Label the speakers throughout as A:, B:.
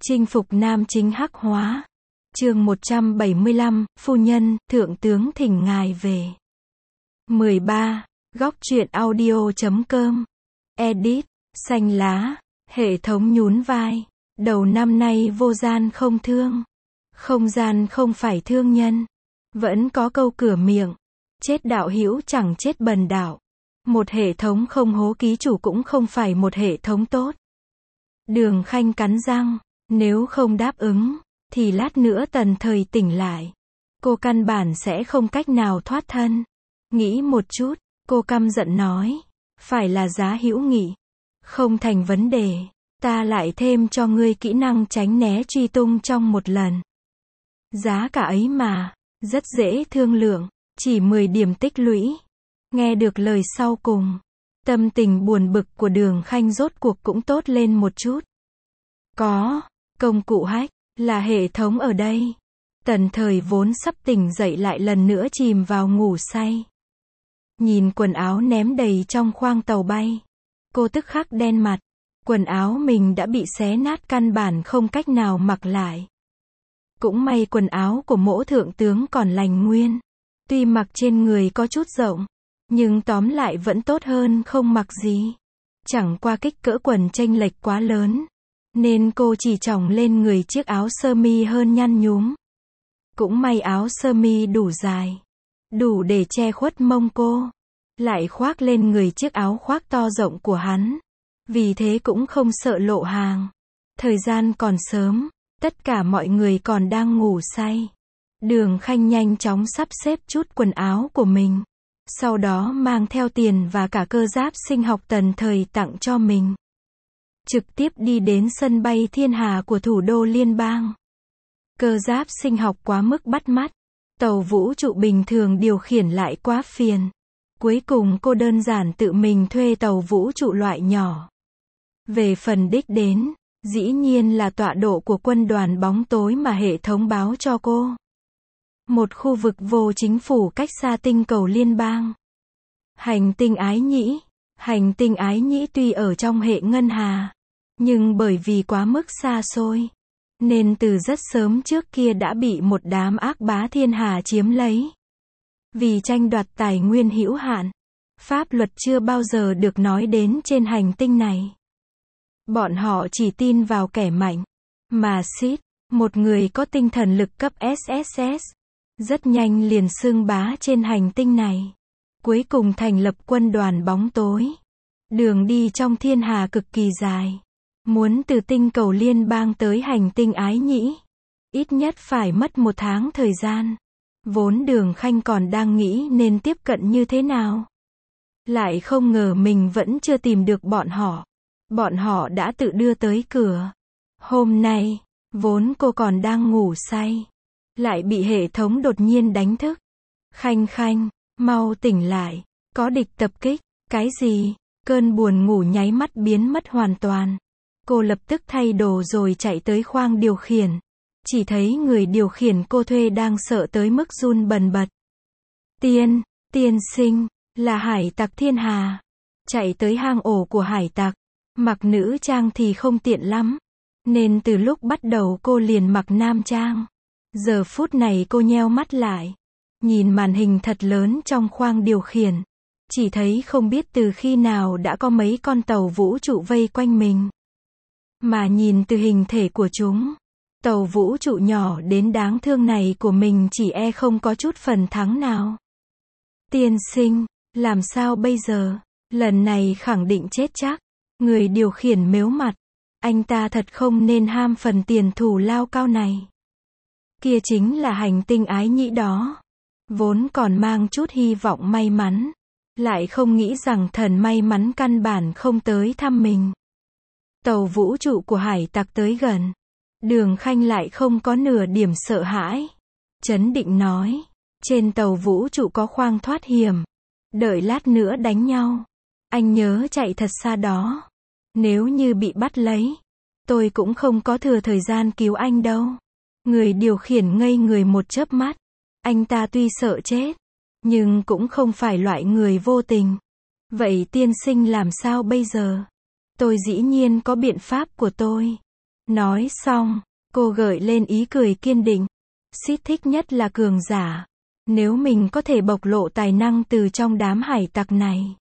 A: Chinh phục nam chính hắc hóa. Chương 175, phu nhân, thượng tướng thỉnh ngài về. 13. Góc truyện audio.com. Edit, xanh lá, hệ thống nhún vai. Đầu năm nay vô gian không thương. Không gian không phải thương nhân. Vẫn có câu cửa miệng. Chết đạo hữu chẳng chết bần đạo. Một hệ thống không hố ký chủ cũng không phải một hệ thống tốt. Đường Khanh cắn răng. Nếu không đáp ứng, thì lát nữa Tần Thời tỉnh lại. Cô căn bản sẽ không cách nào thoát thân. Nghĩ một chút, cô căm giận nói. Phải là giá hữu nghị. Không thành vấn đề. Ta lại thêm cho ngươi kỹ năng tránh né truy tung trong một lần. Giá cả ấy mà, rất dễ thương lượng. Chỉ 10 điểm tích lũy. Nghe được lời sau cùng. Tâm tình buồn bực của Đường Khanh rốt cuộc cũng tốt lên một chút. Có. Công cụ hack, là hệ thống ở đây. Tần Thời vốn sắp tỉnh dậy lại lần nữa chìm vào ngủ say. Nhìn quần áo ném đầy trong khoang tàu bay. Cô tức khắc đen mặt. Quần áo mình đã bị xé nát căn bản không cách nào mặc lại. Cũng may quần áo của mỗ thượng tướng còn lành nguyên. Tuy mặc trên người có chút rộng, nhưng tóm lại vẫn tốt hơn không mặc gì. Chẳng qua kích cỡ quần chênh lệch quá lớn. Nên cô chỉ chỏng lên người chiếc áo sơ mi hơn nhăn nhúm. Cũng may áo sơ mi đủ dài. Đủ để che khuất mông cô. Lại khoác lên người chiếc áo khoác to rộng của hắn. Vì thế cũng không sợ lộ hàng. Thời gian còn sớm. Tất cả mọi người còn đang ngủ say. Đường Khanh nhanh chóng sắp xếp chút quần áo của mình. Sau đó mang theo tiền và cả cơ giáp sinh học Tần Thời tặng cho mình. Trực tiếp đi đến sân bay Thiên Hà của thủ đô liên bang. Cơ giáp sinh học quá mức bắt mắt. Tàu vũ trụ bình thường điều khiển lại quá phiền. Cuối cùng cô đơn giản tự mình thuê tàu vũ trụ loại nhỏ. Về phần đích đến, dĩ nhiên là tọa độ của quân đoàn bóng tối mà hệ thống báo cho cô. Một khu vực vô chính phủ cách xa tinh cầu liên bang. Hành tinh Ái Nhĩ. Hành tinh Ái Nhĩ tuy ở trong hệ ngân hà, nhưng bởi vì quá mức xa xôi, nên từ rất sớm trước kia đã bị một đám ác bá thiên hà chiếm lấy. Vì tranh đoạt tài nguyên hữu hạn, pháp luật chưa bao giờ được nói đến trên hành tinh này. Bọn họ chỉ tin vào kẻ mạnh, mà Sid, một người có tinh thần lực cấp SSS, rất nhanh liền xưng bá trên hành tinh này. Cuối cùng thành lập quân đoàn bóng tối. Đường đi trong thiên hà cực kỳ dài. Muốn từ tinh cầu liên bang tới hành tinh Ái Nhĩ, ít nhất phải mất 1 tháng thời gian. Vốn Đường Khanh còn đang nghĩ nên tiếp cận như thế nào. Lại không ngờ mình vẫn chưa tìm được bọn họ. Bọn họ đã tự đưa tới cửa. Hôm nay, vốn cô còn đang ngủ say, lại bị hệ thống đột nhiên đánh thức. Khanh Khanh, mau tỉnh lại, có địch tập kích. Cái gì? Cơn buồn ngủ nháy mắt biến mất hoàn toàn. Cô lập tức thay đồ rồi chạy tới khoang điều khiển. Chỉ thấy người điều khiển cô thuê đang sợ tới mức run bần bật. Tiên sinh, là hải tặc thiên hà. Chạy tới hang ổ của hải tặc. Mặc nữ trang thì không tiện lắm. Nên từ lúc bắt đầu cô liền mặc nam trang. Giờ phút này cô nheo mắt lại. Nhìn màn hình thật lớn trong khoang điều khiển. Chỉ thấy không biết từ khi nào đã có mấy con tàu vũ trụ vây quanh mình. Mà nhìn từ hình thể của chúng, tàu vũ trụ nhỏ đến đáng thương này của mình chỉ không có chút phần thắng nào. Tiên sinh, làm sao bây giờ? Lần này khẳng định chết chắc. Người điều khiển mếu mặt. Anh ta thật không nên ham phần tiền thù lao cao này. Kia chính là hành tinh Ái Nhĩ đó. Vốn còn mang chút hy vọng may mắn. Lại không nghĩ rằng thần may mắn căn bản không tới thăm mình. Tàu vũ trụ của hải tặc tới gần. Đường Khanh lại không có nửa điểm sợ hãi. Trấn định nói. Trên tàu vũ trụ có khoang thoát hiểm. Đợi lát nữa đánh nhau. Anh nhớ chạy thật xa đó. Nếu như bị bắt lấy, tôi cũng không có thừa thời gian cứu anh đâu. Người điều khiển ngây người một chớp mắt. Anh ta tuy sợ chết, nhưng cũng không phải loại người vô tình. Vậy tiên sinh làm sao bây giờ? Tôi dĩ nhiên có biện pháp của tôi. Nói xong, cô gợi lên ý cười kiên định. Sid thích nhất là cường giả. Nếu mình có thể bộc lộ tài năng từ trong đám hải tặc này,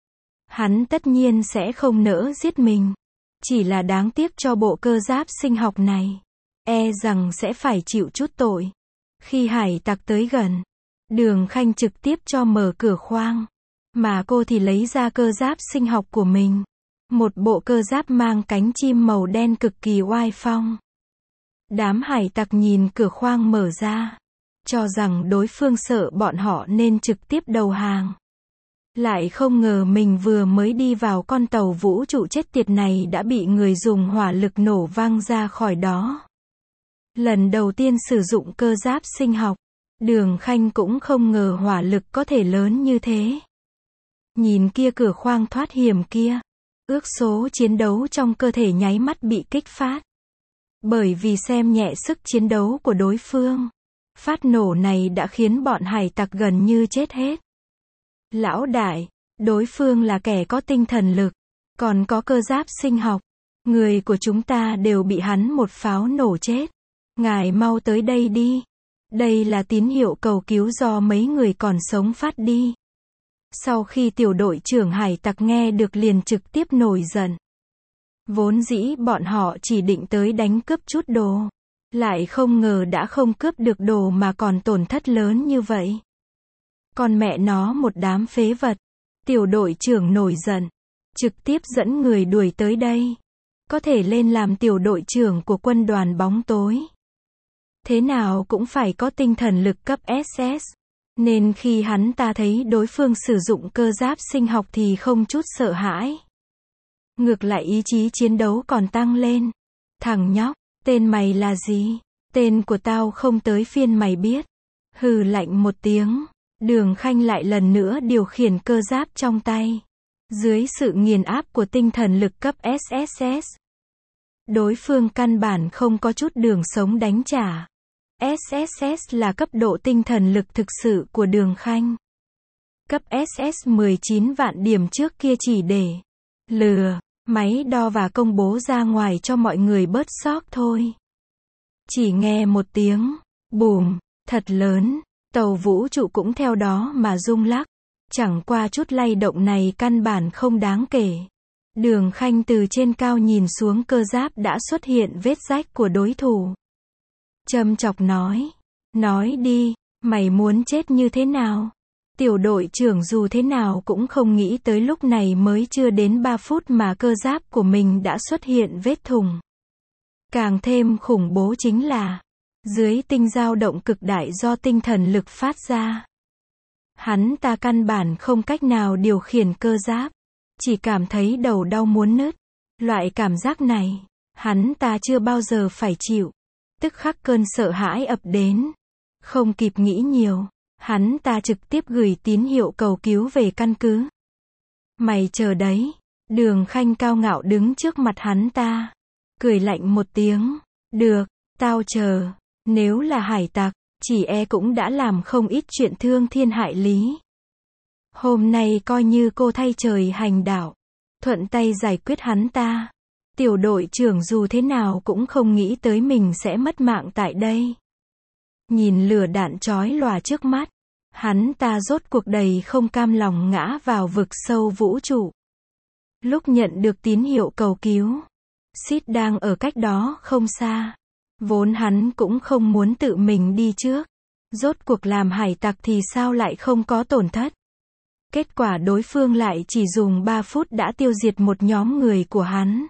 A: hắn tất nhiên sẽ không nỡ giết mình. Chỉ là đáng tiếc cho bộ cơ giáp sinh học này. E rằng sẽ phải chịu chút tội. Khi hải tặc tới gần, Đường Khanh trực tiếp cho mở cửa khoang. Mà cô thì lấy ra cơ giáp sinh học của mình. Một bộ cơ giáp mang cánh chim màu đen cực kỳ oai phong. Đám hải tặc nhìn cửa khoang mở ra, cho rằng đối phương sợ bọn họ nên trực tiếp đầu hàng. Lại không ngờ mình vừa mới đi vào con tàu vũ trụ chết tiệt này đã bị người dùng hỏa lực nổ văng ra khỏi đó. Lần đầu tiên sử dụng cơ giáp sinh học, Đường Khanh cũng không ngờ hỏa lực có thể lớn như thế. Nhìn kia cửa khoang thoát hiểm kia, ước số chiến đấu trong cơ thể nháy mắt bị kích phát. Bởi vì xem nhẹ sức chiến đấu của đối phương, phát nổ này đã khiến bọn hải tặc gần như chết hết. Lão đại, đối phương là kẻ có tinh thần lực, còn có cơ giáp sinh học. Người của chúng ta đều bị hắn một pháo nổ chết. Ngài mau tới đây đi. Đây là tín hiệu cầu cứu do mấy người còn sống phát đi. Sau khi tiểu đội trưởng hải tặc nghe được liền trực tiếp nổi giận. Vốn dĩ bọn họ chỉ định tới đánh cướp chút đồ. Lại không ngờ đã không cướp được đồ mà còn tổn thất lớn như vậy. Còn mẹ nó một đám phế vật. Tiểu đội trưởng nổi giận. Trực tiếp dẫn người đuổi tới đây. Có thể lên làm tiểu đội trưởng của quân đoàn bóng tối. Thế nào cũng phải có tinh thần lực cấp SS. Nên khi hắn ta thấy đối phương sử dụng cơ giáp sinh học thì không chút sợ hãi. Ngược lại ý chí chiến đấu còn tăng lên. Thằng nhóc, tên mày là gì? Tên của tao không tới phiên mày biết. Hừ lạnh một tiếng. Đường Khanh lại lần nữa điều khiển cơ giáp trong tay. Dưới sự nghiền áp của tinh thần lực cấp SSS. Đối phương căn bản không có chút đường sống đánh trả. SSS là cấp độ tinh thần lực thực sự của Đường Khanh. Cấp SS 19 vạn điểm trước kia chỉ để lừa, máy đo và công bố ra ngoài cho mọi người bớt sốc thôi. Chỉ nghe một tiếng, bùm, thật lớn, tàu vũ trụ cũng theo đó mà rung lắc. Chẳng qua chút lay động này căn bản không đáng kể. Đường Khanh từ trên cao nhìn xuống cơ giáp đã xuất hiện vết rách của đối thủ. Châm chọc nói đi, mày muốn chết như thế nào? Tiểu đội trưởng dù thế nào cũng không nghĩ tới lúc này mới chưa đến 3 phút mà cơ giáp của mình đã xuất hiện vết thủng. Càng thêm khủng bố chính là, dưới tinh dao động cực đại do tinh thần lực phát ra. Hắn ta căn bản không cách nào điều khiển cơ giáp, chỉ cảm thấy đầu đau muốn nứt. Loại cảm giác này, hắn ta chưa bao giờ phải chịu. Tức khắc cơn sợ hãi ập đến. Không kịp nghĩ nhiều, hắn ta trực tiếp gửi tín hiệu cầu cứu về căn cứ. Mày chờ đấy. Đường Khanh cao ngạo đứng trước mặt hắn ta. Cười lạnh một tiếng. Được, tao chờ. Nếu là hải tặc, chỉ e cũng đã làm không ít chuyện thương thiên hại lý. Hôm nay coi như cô thay trời hành đạo. Thuận tay giải quyết hắn ta. Tiểu đội trưởng dù thế nào cũng không nghĩ tới mình sẽ mất mạng tại đây. Nhìn lửa đạn chói lòa trước mắt, hắn ta rốt cuộc đầy không cam lòng ngã vào vực sâu vũ trụ. Lúc nhận được tín hiệu cầu cứu, Sid đang ở cách đó không xa. Vốn hắn cũng không muốn tự mình đi trước. Rốt cuộc làm hải tặc thì sao lại không có tổn thất. Kết quả đối phương lại chỉ dùng 3 phút đã tiêu diệt một nhóm người của hắn.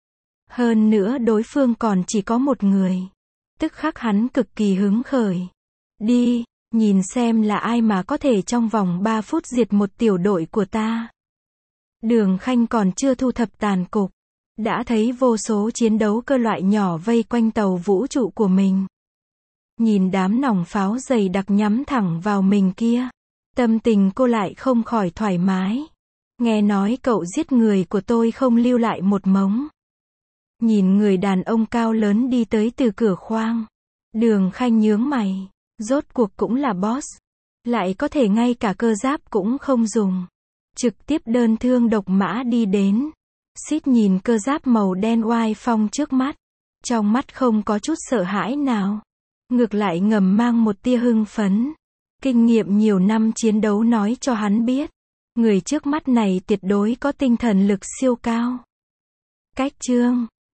A: Hơn nữa đối phương còn chỉ có một người. Tức khắc hắn cực kỳ hứng khởi. Đi, nhìn xem là ai mà có thể trong vòng 3 phút diệt một tiểu đội của ta. Đường Khanh còn chưa thu thập tàn cục. Đã thấy vô số chiến đấu cơ loại nhỏ vây quanh tàu vũ trụ của mình. Nhìn đám nòng pháo dày đặc nhắm thẳng vào mình kia. Tâm tình cô lại không khỏi thoải mái. Nghe nói cậu giết người của tôi không lưu lại một mống. Nhìn người đàn ông cao lớn đi tới từ cửa khoang. Đường Khanh nhướng mày. Rốt cuộc cũng là boss. Lại có thể ngay cả cơ giáp cũng không dùng. Trực tiếp đơn thương độc mã đi đến. Sid nhìn cơ giáp màu đen oai phong trước mắt. Trong mắt không có chút sợ hãi nào. Ngược lại ngầm mang một tia hưng phấn. Kinh nghiệm nhiều năm chiến đấu nói cho hắn biết. Người trước mắt này tuyệt đối có tinh thần lực siêu cao. Cách chương